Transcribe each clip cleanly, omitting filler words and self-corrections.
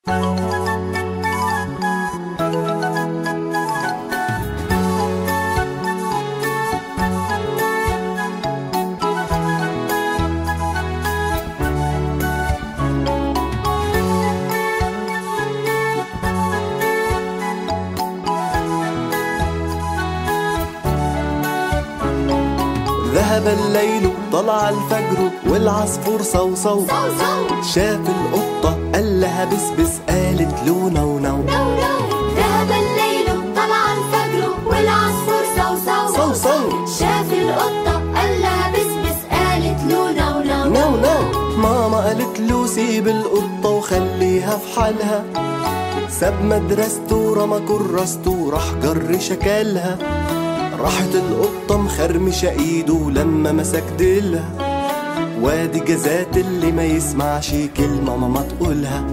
ذهب الليل طلع الفجر والعصفور صوصو. شاف القطة قال لها بسبس قالت له نو نو. ذهب الليل طلع الفجر والعصفور صوصو. شاف القطة قال لها بسبس قالت له نو نو. نو نو. ماما قالت له سيب القطة وخليها في حالها. ساب مدرسته ورمى كراسته وراح جر شكالها. راحت القطة مخرمشة ايده لما مسك ديلها. وادي جزات اللي ما يسمعش كلمة ماما تقولها.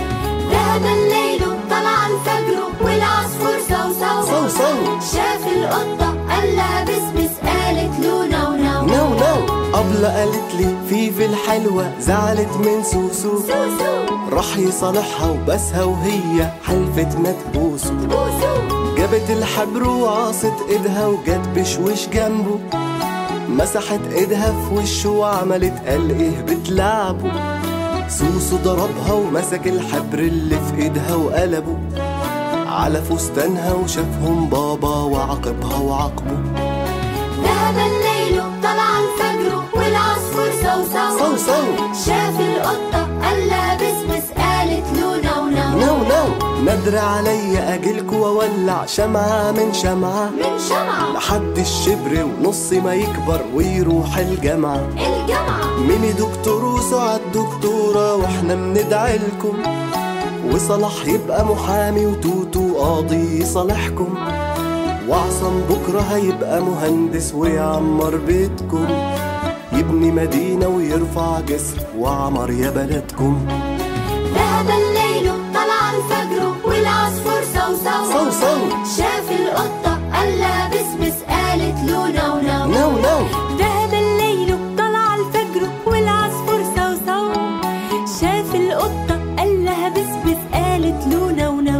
ذهب الليل طلع الفجر والعصفور صوصو. شاف القطة قال لها بسبس قالت له نو نو. نو نو. أبلة قالت لي في الحلوة زعلت من سوسو. راح يصالحها وبسها وهي حلفت ما تبوسه. جابت الحبر وعاصت ايدها وجت بشوش جنبه. مسحت ايدها في وشه وعملت قال ايه بتلعبه. سوسو ضربها ومسك الحبر اللي في ايدها وقلبه على فستانها وشافهم بابا وعاقبها وعاقبه. ذهب الليل طلع الفجر والعصفور صوصو. شاف القطة قال لها بسبس قالت له نو نو. نو نو. ندر عليا اجيلكوا واولع شمعة من شمعة لحد الشبر ونص ما يكبر ويروح الجامعة. ميني دكتور وسعاد دكتورة واحنا بندعي لكم. وصلاح يبقى محامي وتوتو قاضي يصالحكم. وعصام بكرة هيبقى مهندس ويعمر بيتكم. يبني مدينة ويرفع جسر وعمر يا بلدكم. ذهب الليل طلع الفجر والعصفور صوصو. شاف القطة قال لها بسبس قالت له نو نو. نو نو. ذهب الليل طلع الفجر والعصفور صوصو. شاف القطة قال لها بسبس قالت له نو نو.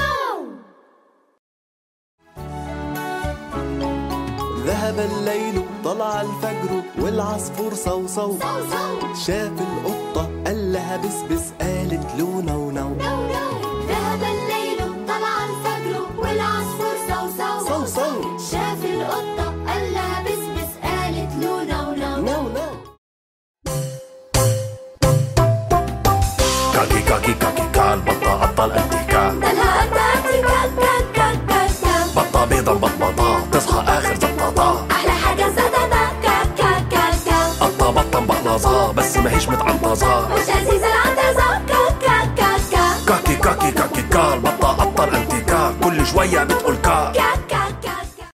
ذهب الليل طلع الفجر والعصفور صوصو. شاف القطة قال لها بسبس قالت له نو نو. ذهب الليل طلع الفجر والعصفور صوصو. شاف القطة قال لها بسبس قالت له نو نو. نو نو. كاكي كاكي كاكي كال بطة قطة الانتيكال. دلها انتيكال كاك كاك كاك. بطة بيضة مبطبطة تصحى اخر زبططة. احلى حاجة زتتا كاك كاك كاك كاك. قطة بطة مبقلظة بس ماهيش متعنطظة. مش عزيزة العنتزة كاك كاك كاك كاك. كاكي كاكي كاكي كال بطة قطة الانتيكال. كل شوية بتقول